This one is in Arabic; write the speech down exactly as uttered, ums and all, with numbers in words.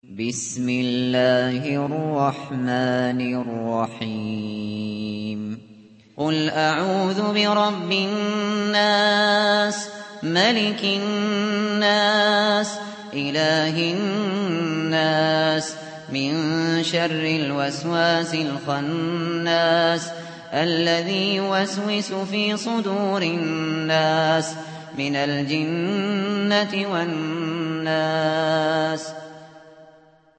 بسم الله الرحمن الرحيم قل أعوذ برب الناس ملك الناس إله الناس من شر الوسواس الخناس الذي يوسوس في صدور الناس من الجنة والناس